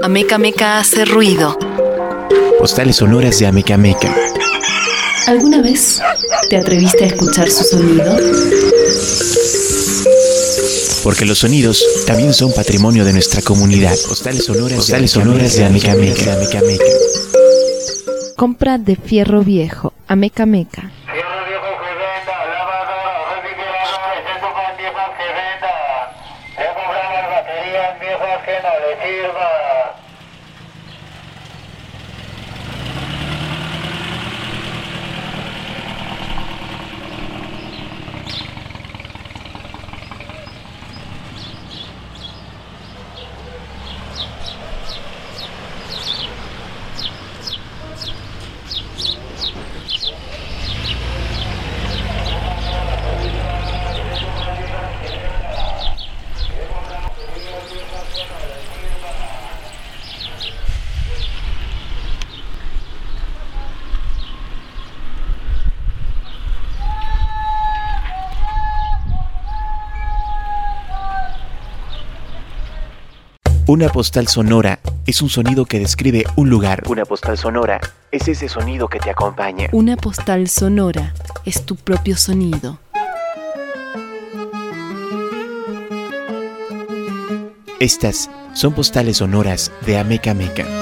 Ameca Meca hace ruido. Postales sonoras de Ameca Meca. ¿Alguna vez te atreviste a escuchar su sonido? Porque los sonidos también son patrimonio de nuestra comunidad. Postales sonoras de Ameca Meca. Compra de fierro viejo, Ameca Meca. Fierro viejo que venda, lavadora, refrigeradores, estufas viejas que venda. Le compramos baterías viejas que no le sirva. Una postal sonora es un sonido que describe un lugar. Una postal sonora es ese sonido que te acompaña. Una postal sonora es tu propio sonido. Estas son postales sonoras de Ameca Meca.